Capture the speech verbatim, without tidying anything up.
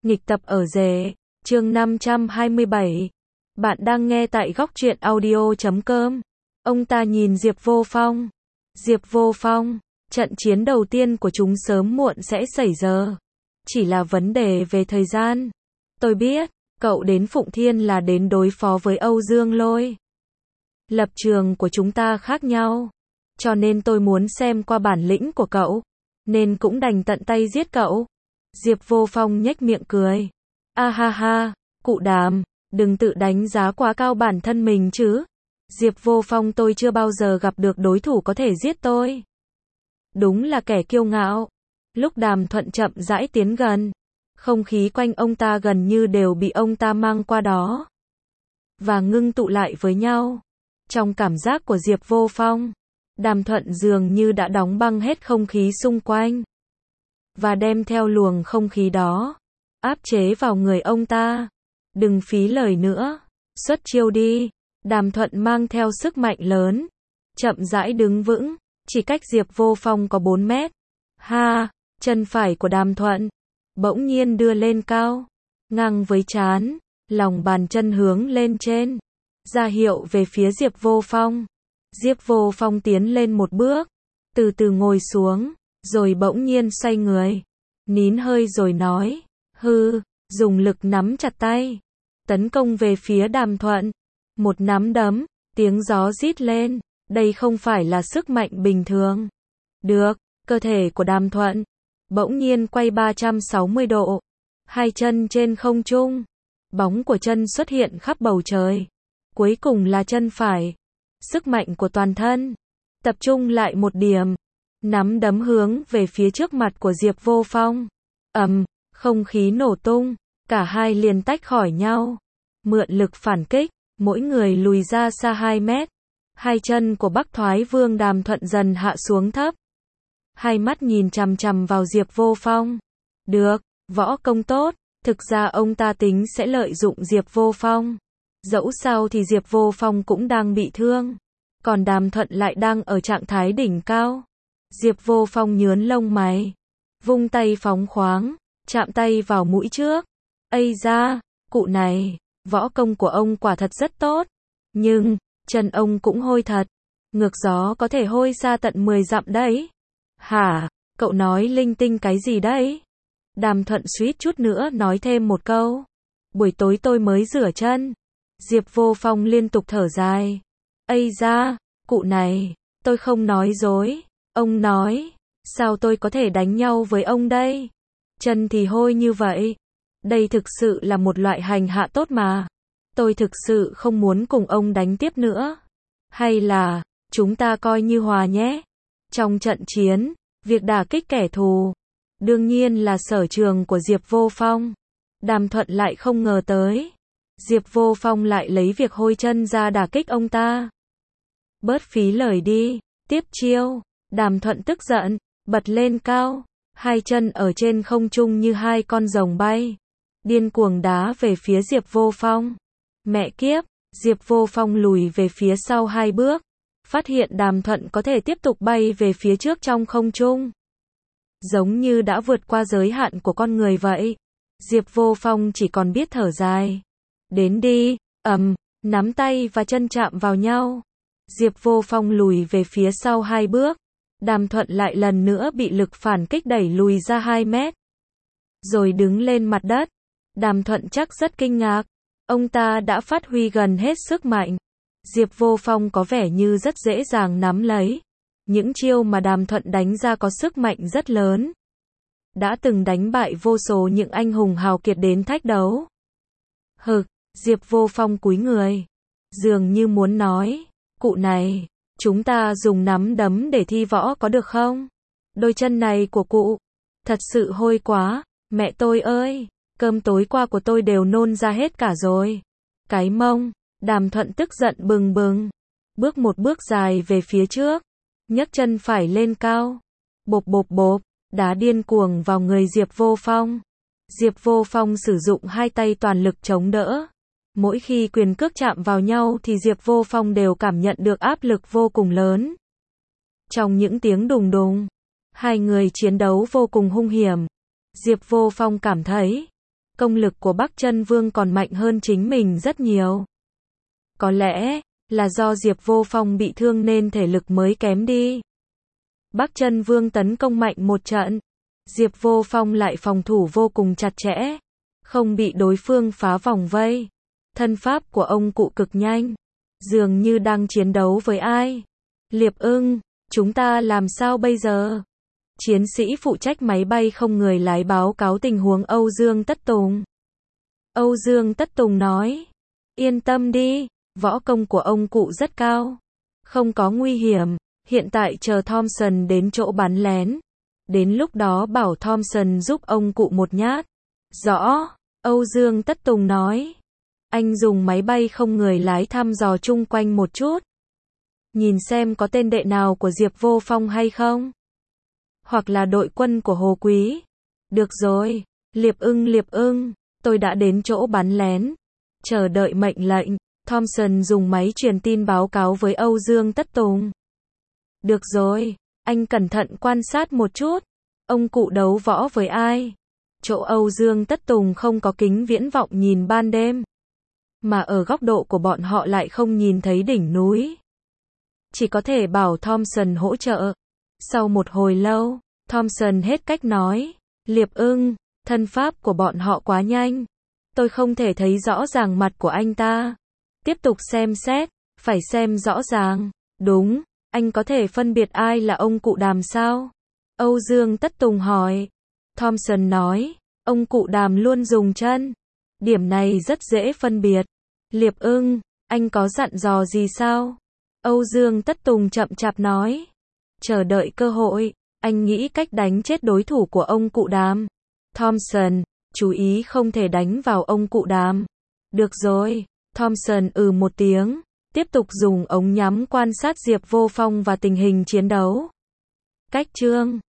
Nghịch tập ở rể, chương năm trăm hai mươi bảy. Bạn đang nghe tại góc truyện audio chấm com. Ông ta nhìn Diệp Vô Phong. Diệp Vô Phong, trận chiến đầu tiên của chúng sớm muộn sẽ xảy ra. Chỉ là vấn đề về thời gian. Tôi biết, cậu đến Phụng Thiên là đến đối phó với Âu Dương Lôi. Lập trường của chúng ta khác nhau. Cho nên tôi muốn xem qua bản lĩnh của cậu. Nên cũng đành tận tay giết cậu. Diệp Vô Phong nhếch miệng cười. A ha ha, cụ Đàm, đừng tự đánh giá quá cao bản thân mình chứ. Diệp Vô Phong, tôi chưa bao giờ gặp được đối thủ có thể giết tôi. Đúng là kẻ kiêu ngạo. Lúc Đàm Thuận chậm rãi tiến gần, không khí quanh ông ta gần như đều bị ông ta mang qua đó và ngưng tụ lại với nhau. Trong cảm giác của Diệp Vô Phong, Đàm Thuận dường như đã đóng băng hết không khí xung quanh và đem theo luồng không khí đó áp chế vào người ông ta. Đừng phí lời nữa, xuất chiêu đi. Đàm Thuận mang theo sức mạnh lớn, chậm rãi đứng vững, chỉ cách Diệp Vô Phong có bốn mét. Ha, chân phải của Đàm Thuận bỗng nhiên đưa lên cao, ngang với trán, lòng bàn chân hướng lên trên, ra hiệu về phía Diệp Vô Phong. Diệp Vô Phong tiến lên một bước, từ từ ngồi xuống, rồi bỗng nhiên xoay người, nín hơi rồi nói, hư, dùng lực nắm chặt tay, tấn công về phía Đàm Thuận. Một nắm đấm, tiếng gió rít lên, đây không phải là sức mạnh bình thường. Được, cơ thể của Đàm Thuận bỗng nhiên quay ba trăm sáu mươi độ, hai chân trên không trung, bóng của chân xuất hiện khắp bầu trời. Cuối cùng là chân phải. Sức mạnh của toàn thân tập trung lại một điểm, nắm đấm hướng về phía trước mặt của Diệp Vô Phong. Ầm, không khí nổ tung, cả hai liền tách khỏi nhau. Mượn lực phản kích, mỗi người lùi ra xa hai mét. Hai chân của Bắc Thoái Vương Đàm Thuận dần hạ xuống thấp. Hai mắt nhìn chằm chằm vào Diệp Vô Phong. Được, võ công tốt, thực ra ông ta tính sẽ lợi dụng Diệp Vô Phong. Dẫu sao thì Diệp Vô Phong cũng đang bị thương, còn Đàm Thuận lại đang ở trạng thái đỉnh cao. Diệp Vô Phong nhướng lông mày, vung tay phóng khoáng, chạm tay vào mũi trước. Ây da, cụ này, võ công của ông quả thật rất tốt, nhưng chân ông cũng hôi thật. Ngược gió có thể hôi xa tận mười dặm đấy. Hả, cậu nói linh tinh cái gì đấy? Đàm Thuận suýt chút nữa nói thêm một câu. Buổi tối tôi mới rửa chân. Diệp Vô Phong liên tục thở dài. Ây da, cụ này, tôi không nói dối. Ông nói, sao tôi có thể đánh nhau với ông đây? Chân thì hôi như vậy. Đây thực sự là một loại hành hạ tốt mà. Tôi thực sự không muốn cùng ông đánh tiếp nữa. Hay là, chúng ta coi như hòa nhé. Trong trận chiến, việc đả kích kẻ thù đương nhiên là sở trường của Diệp Vô Phong. Đàm Thuận lại không ngờ tới, Diệp Vô Phong lại lấy việc hôi chân ra đả kích ông ta. Bớt phí lời đi, tiếp chiêu. Đàm Thuận tức giận, bật lên cao, hai chân ở trên không trung như hai con rồng bay, điên cuồng đá về phía Diệp Vô Phong. Mẹ kiếp, Diệp Vô Phong lùi về phía sau hai bước, phát hiện Đàm Thuận có thể tiếp tục bay về phía trước trong không trung, giống như đã vượt qua giới hạn của con người vậy. Diệp Vô Phong chỉ còn biết thở dài. Đến đi, ầm, nắm tay và chân chạm vào nhau. Diệp Vô Phong lùi về phía sau hai bước, Đàm Thuận lại lần nữa bị lực phản kích đẩy lùi ra hai mét, rồi đứng lên mặt đất. Đàm Thuận chắc rất kinh ngạc, ông ta đã phát huy gần hết sức mạnh. Diệp Vô Phong có vẻ như rất dễ dàng nắm lấy. Những chiêu mà Đàm Thuận đánh ra có sức mạnh rất lớn, đã từng đánh bại vô số những anh hùng hào kiệt đến thách đấu. Hực, Diệp Vô Phong cúi người, dường như muốn nói, cụ này, chúng ta dùng nắm đấm để thi võ có được không? Đôi chân này của cụ thật sự hôi quá, mẹ tôi ơi, cơm tối qua của tôi đều nôn ra hết cả rồi. Cái mông. Đàm Thuận tức giận bừng bừng, bước một bước dài về phía trước, nhấc chân phải lên cao, bộp bộp bộp, đá điên cuồng vào người Diệp Vô Phong. Diệp Vô Phong sử dụng hai tay toàn lực chống đỡ. Mỗi khi quyền cước chạm vào nhau thì Diệp Vô Phong đều cảm nhận được áp lực vô cùng lớn. Trong những tiếng đùng đùng, hai người chiến đấu vô cùng hung hiểm. Diệp Vô Phong cảm thấy công lực của Bắc Chân Vương còn mạnh hơn chính mình rất nhiều. Có lẽ là do Diệp Vô Phong bị thương nên thể lực mới kém đi. Bắc Chân Vương tấn công mạnh một trận, Diệp Vô Phong lại phòng thủ vô cùng chặt chẽ, không bị đối phương phá vòng vây. Thân pháp của ông cụ cực nhanh, dường như đang chiến đấu với ai. Liệp Ưng, chúng ta làm sao bây giờ? Chiến sĩ phụ trách máy bay không người lái báo cáo tình huống Âu Dương Tất Tùng. Âu Dương Tất Tùng nói, yên tâm đi, võ công của ông cụ rất cao, không có nguy hiểm, hiện tại chờ Thompson đến chỗ bắn lén. Đến lúc đó bảo Thompson giúp ông cụ một nhát. Rõ, Âu Dương Tất Tùng nói. Anh dùng máy bay không người lái thăm dò chung quanh một chút. Nhìn xem có tên đệ nào của Diệp Vô Phong hay không? Hoặc là đội quân của Hồ Quý. Được rồi, Liệp Ưng Liệp Ưng, tôi đã đến chỗ bắn lén. Chờ đợi mệnh lệnh. Thompson dùng máy truyền tin báo cáo với Âu Dương Tất Tùng. Được rồi, anh cẩn thận quan sát một chút. Ông cụ đấu võ với ai? Chỗ Âu Dương Tất Tùng không có kính viễn vọng nhìn ban đêm, mà ở góc độ của bọn họ lại không nhìn thấy đỉnh núi. Chỉ có thể bảo Thompson hỗ trợ. Sau một hồi lâu, Thompson hết cách nói. Liệp Ưng, thân pháp của bọn họ quá nhanh. Tôi không thể thấy rõ ràng mặt của anh ta. Tiếp tục xem xét, phải xem rõ ràng. Đúng, anh có thể phân biệt ai là ông cụ Đàm sao? Âu Dương Tất Tùng hỏi. Thompson nói, ông cụ Đàm luôn dùng chân. Điểm này rất dễ phân biệt. Liệp Ưng, anh có dặn dò gì sao? Âu Dương Tất Tùng chậm chạp nói. Chờ đợi cơ hội, anh nghĩ cách đánh chết đối thủ của ông cụ Đàm. Thompson, chú ý không thể đánh vào ông cụ Đàm. Được rồi, Thompson ừ một tiếng, tiếp tục dùng ống nhắm quan sát Diệp Vô Phong và tình hình chiến đấu. Cách chương